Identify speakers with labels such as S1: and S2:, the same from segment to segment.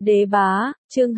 S1: Đế bá, chương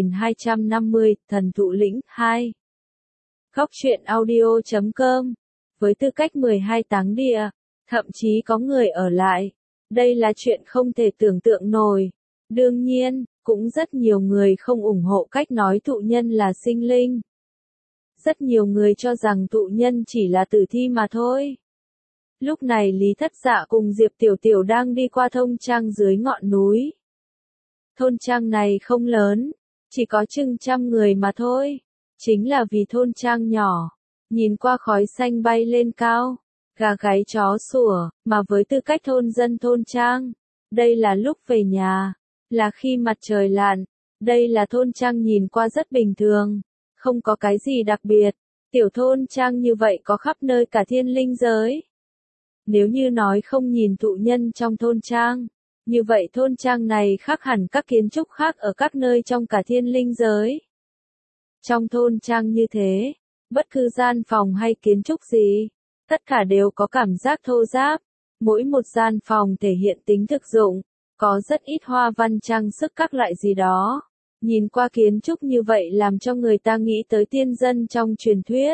S1: 2250, thần thụ lĩnh, 2. Góc truyện audio.com. Với tư cách 12 táng địa, thậm chí có người ở lại. Đây là chuyện không thể tưởng tượng nổi. Đương nhiên, cũng rất nhiều người không ủng hộ cách nói thụ nhân là sinh linh. Rất nhiều người cho rằng thụ nhân chỉ là tử thi mà thôi. Lúc này Lý Thất Dạ cùng Diệp Tiểu Tiểu đang đi qua thôn trang dưới ngọn núi. Thôn trang này không lớn, chỉ có chừng 100 người mà thôi. Chính là vì thôn trang nhỏ, nhìn qua khói xanh bay lên cao, gà gáy chó sủa, mà với tư cách thôn dân thôn trang, đây là lúc về nhà, là khi mặt trời lặn, đây là thôn trang nhìn qua rất bình thường, không có cái gì đặc biệt. Tiểu thôn trang như vậy có khắp nơi cả thiên linh giới. Nếu như nói không nhìn thụ nhân trong thôn trang, như vậy thôn trang này khác hẳn các kiến trúc khác ở các nơi trong cả thiên linh giới. Trong thôn trang như thế, bất cứ gian phòng hay kiến trúc gì, tất cả đều có cảm giác thô ráp. Mỗi một gian phòng thể hiện tính thực dụng, có rất ít hoa văn trang sức các loại gì đó. Nhìn qua kiến trúc như vậy làm cho người ta nghĩ tới tiên dân trong truyền thuyết.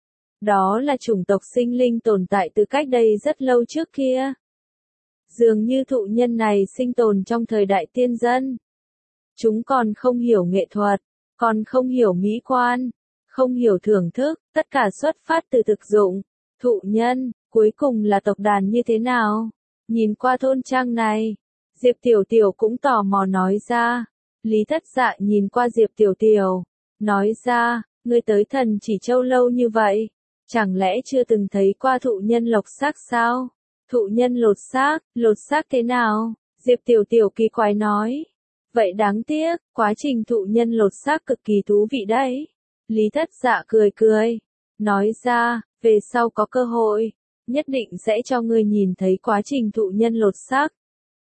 S1: Đó là chủng tộc sinh linh tồn tại từ cách đây rất lâu trước kia. Dường như thụ nhân này sinh tồn trong thời đại tiên dân. Chúng còn không hiểu nghệ thuật, còn không hiểu mỹ quan, không hiểu thưởng thức, tất cả xuất phát từ thực dụng. Thụ nhân, cuối cùng là tộc đàn như thế nào? Nhìn qua thôn trang này, Diệp Tiểu Tiểu cũng tò mò nói ra. Lý Thất Dạ nhìn qua Diệp Tiểu Tiểu, nói ra, ngươi tới Thần Chỉ Châu lâu như vậy, chẳng lẽ chưa từng thấy qua thụ nhân lột xác sao? Thụ nhân lột xác thế nào? Diệp Tiểu Tiểu kỳ quái nói. Vậy đáng tiếc, quá trình thụ nhân lột xác cực kỳ thú vị đấy. Lý Thất Dạ cười cười, nói ra, về sau có cơ hội, nhất định sẽ cho ngươi nhìn thấy quá trình thụ nhân lột xác.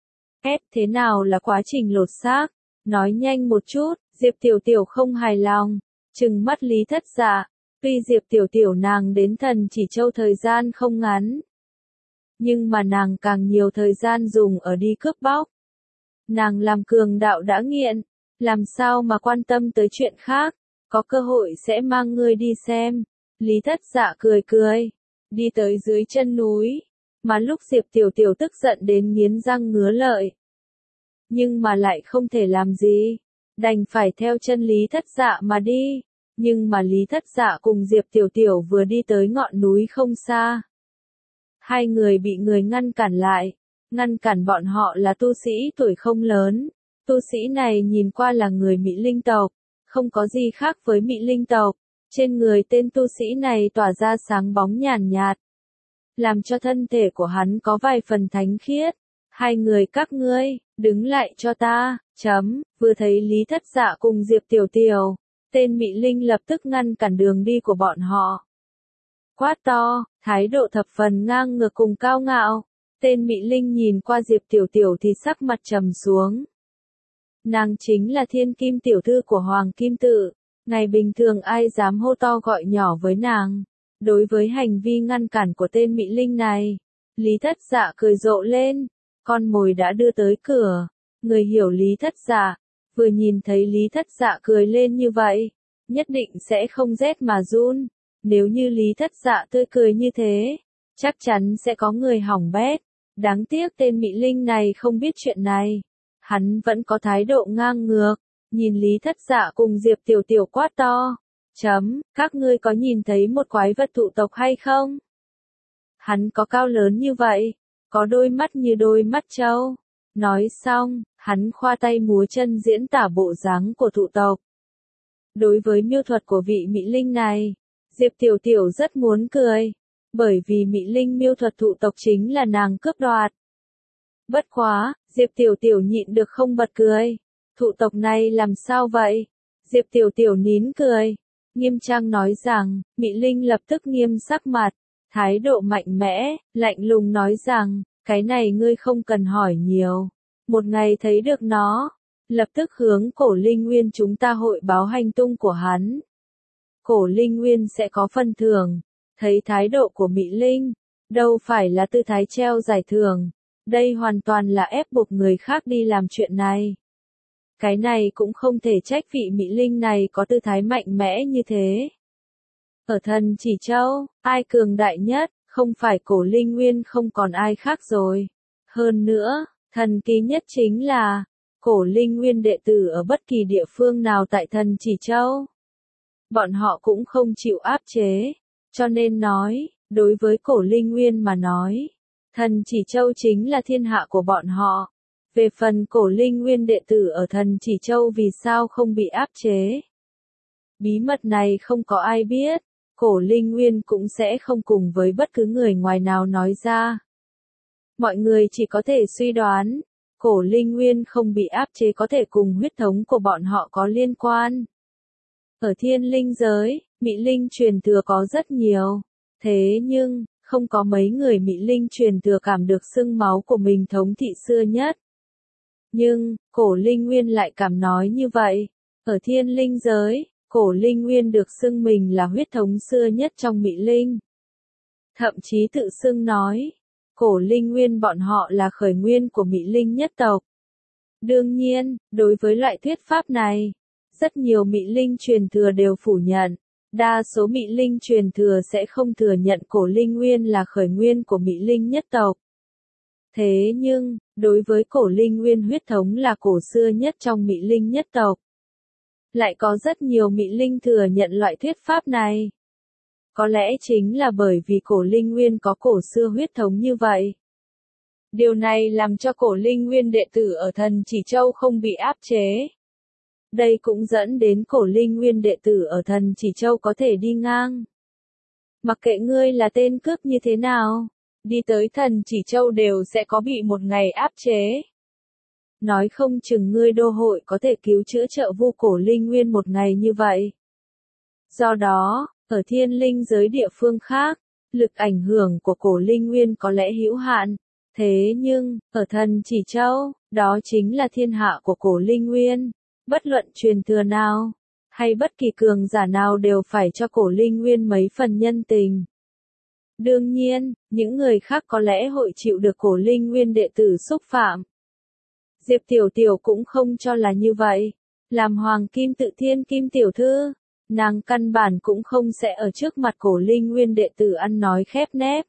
S1: Thế nào là quá trình lột xác? Nói nhanh một chút. Diệp Tiểu Tiểu không hài lòng, trừng mắt Lý Thất Dạ. Tuy Diệp Tiểu Tiểu nàng đến Thần Chỉ Châu thời gian không ngắn, nhưng mà nàng càng nhiều thời gian dùng ở đi cướp bóc. Nàng làm cường đạo đã nghiện, làm sao mà quan tâm tới chuyện khác, có cơ hội sẽ mang ngươi đi xem. Lý Thất Dạ cười cười, đi tới dưới chân núi, mà lúc Diệp Tiểu Tiểu tức giận đến nghiến răng ngứa lợi. Nhưng mà lại không thể làm gì, đành phải theo chân Lý Thất Dạ mà đi. Nhưng mà Lý Thất Dạ cùng Diệp Tiểu Tiểu vừa đi tới ngọn núi không xa. Hai người bị người ngăn cản lại. Ngăn cản bọn họ là tu sĩ tuổi không lớn. Tu sĩ này nhìn qua là người Mỹ Linh tộc, không có gì khác với Mỹ Linh tộc. Trên người tên tu sĩ này tỏa ra sáng bóng nhàn nhạt, làm cho thân thể của hắn có vài phần thánh khiết. Hai người các ngươi, đứng lại cho ta, vừa thấy Lý Thất Dạ cùng Diệp Tiểu Tiểu, tên Mỹ Linh lập tức ngăn cản đường đi của bọn họ. Quát to, thái độ thập phần ngang ngược cùng cao ngạo. Tên Mỹ Linh nhìn qua Diệp Tiểu Tiểu thì sắc mặt trầm xuống. Nàng chính là thiên kim tiểu thư của Hoàng Kim Tự. Ngày bình thường ai dám hô to gọi nhỏ với nàng. Đối với hành vi ngăn cản của tên Mỹ Linh này, Lý Thất Dạ cười rộ lên. Con mồi đã đưa tới cửa. Người hiểu Lý Thất Dạ, vừa nhìn thấy Lý Thất Dạ cười lên như vậy, nhất định sẽ không rét mà run. Nếu như Lý Thất Dạ tươi cười như thế, chắc chắn sẽ có người hỏng bét. Đáng tiếc tên Mỹ Linh này không biết chuyện này. Hắn vẫn có thái độ ngang ngược, nhìn Lý Thất Dạ cùng Diệp Tiểu Tiểu quát to. Các ngươi có nhìn thấy một quái vật thụ tộc hay không? Hắn có cao lớn như vậy, có đôi mắt như đôi mắt trâu. Nói xong, hắn khoa tay múa chân diễn tả bộ dáng của thụ tộc. Đối với miêu thuật của vị Mỹ Linh này, Diệp Tiểu Tiểu rất muốn cười, bởi vì Mỹ Linh miêu thuật thụ tộc chính là nàng cướp đoạt. Bất quá, Diệp Tiểu Tiểu nhịn được không bật cười. Thụ tộc này làm sao vậy? Diệp Tiểu Tiểu nín cười, nghiêm trang nói rằng. Mỹ Linh lập tức nghiêm sắc mặt, thái độ mạnh mẽ, lạnh lùng nói rằng, cái này ngươi không cần hỏi nhiều. Một ngày thấy được nó, lập tức hướng Cổ Linh Nguyên chúng ta hội báo hành tung của hắn. Cổ Linh Nguyên sẽ có phần thưởng. Thấy thái độ của Mỹ Linh, đâu phải là tư thái treo giải thưởng, đây hoàn toàn là ép buộc người khác đi làm chuyện này. Cái này cũng không thể trách vị Mỹ Linh này có tư thái mạnh mẽ như thế. Ở Thần Chỉ Châu, ai cường đại nhất, không phải Cổ Linh Nguyên không còn ai khác rồi. Hơn nữa, thần kỳ nhất chính là, Cổ Linh Nguyên đệ tử ở bất kỳ địa phương nào tại Thần Chỉ Châu. Bọn họ cũng không chịu áp chế, cho nên nói, đối với Cổ Linh Nguyên mà nói, Thần Chỉ Châu chính là thiên hạ của bọn họ. Về phần Cổ Linh Nguyên đệ tử ở Thần Chỉ Châu vì sao không bị áp chế. Bí mật này không có ai biết, Cổ Linh Nguyên cũng sẽ không cùng với bất cứ người ngoài nào nói ra. Mọi người chỉ có thể suy đoán, Cổ Linh Nguyên không bị áp chế có thể cùng huyết thống của bọn họ có liên quan. Ở thiên linh giới, Mỹ Linh truyền thừa có rất nhiều, thế nhưng, không có mấy người Mỹ Linh truyền thừa cảm được xương máu của mình thống thị xưa nhất. Nhưng, Cổ Linh Nguyên lại cảm nói như vậy. Ở thiên linh giới, Cổ Linh Nguyên được xưng mình là huyết thống xưa nhất trong Mỹ Linh. Thậm chí tự xưng nói, Cổ Linh Nguyên bọn họ là khởi nguyên của Mỹ Linh nhất tộc. Đương nhiên, đối với loại thuyết pháp này, rất nhiều Mỹ Linh truyền thừa đều phủ nhận. Đa số Mỹ Linh truyền thừa sẽ không thừa nhận Cổ Linh Nguyên là khởi nguyên của Mỹ Linh nhất tộc. Thế nhưng, đối với Cổ Linh Nguyên huyết thống là cổ xưa nhất trong Mỹ Linh nhất tộc, lại có rất nhiều Mỹ Linh thừa nhận loại thuyết pháp này. Có lẽ chính là bởi vì Cổ Linh Nguyên có cổ xưa huyết thống như vậy. Điều này làm cho Cổ Linh Nguyên đệ tử ở Thần Chỉ Châu không bị áp chế. Đây cũng dẫn đến Cổ Linh Nguyên đệ tử ở Thần Chỉ Châu có thể đi ngang. Mặc kệ ngươi là tên cướp như thế nào, đi tới Thần Chỉ Châu đều sẽ có bị một ngày áp chế. Nói không chừng ngươi đô hội có thể cứu chữa trợ vu Cổ Linh Nguyên một ngày như vậy. Do đó, ở thiên linh giới địa phương khác, lực ảnh hưởng của Cổ Linh Nguyên có lẽ hữu hạn. Thế nhưng, ở Thần Chỉ Châu, đó chính là thiên hạ của Cổ Linh Nguyên. Bất luận truyền thừa nào, hay bất kỳ cường giả nào đều phải cho Cổ Linh Nguyên mấy phần nhân tình. Đương nhiên, những người khác có lẽ hội chịu được Cổ Linh Nguyên đệ tử xúc phạm. Diệp Tiểu Tiểu cũng không cho là như vậy. Làm Hoàng Kim Tự Thiên Kim Tiểu Thư, nàng căn bản cũng không sẽ ở trước mặt Cổ Linh Nguyên đệ tử ăn nói khép nép.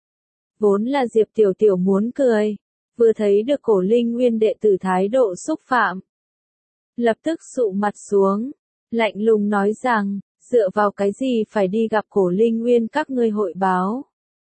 S1: Vốn là Diệp Tiểu Tiểu muốn cười, vừa thấy được Cổ Linh Nguyên đệ tử thái độ xúc phạm. Lập tức sụ mặt xuống, lạnh lùng nói rằng, dựa vào cái gì phải đi gặp Cổ Linh Nguyên các ngươi hội báo.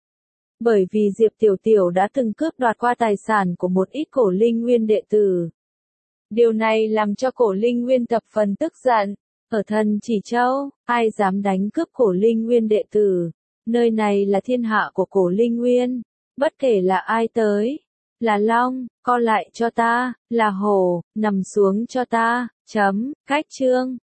S1: Bởi vì Diệp Tiểu Tiểu đã từng cướp đoạt qua tài sản của một ít Cổ Linh Nguyên đệ tử. Điều này làm cho Cổ Linh Nguyên thập phần tức giận. Ở Thần Chỉ Châu, ai dám đánh cướp Cổ Linh Nguyên đệ tử? Nơi này là thiên hạ của Cổ Linh Nguyên. Bất kể là ai tới, là long, co lại cho ta, là hổ, nằm xuống cho ta. Cách chương.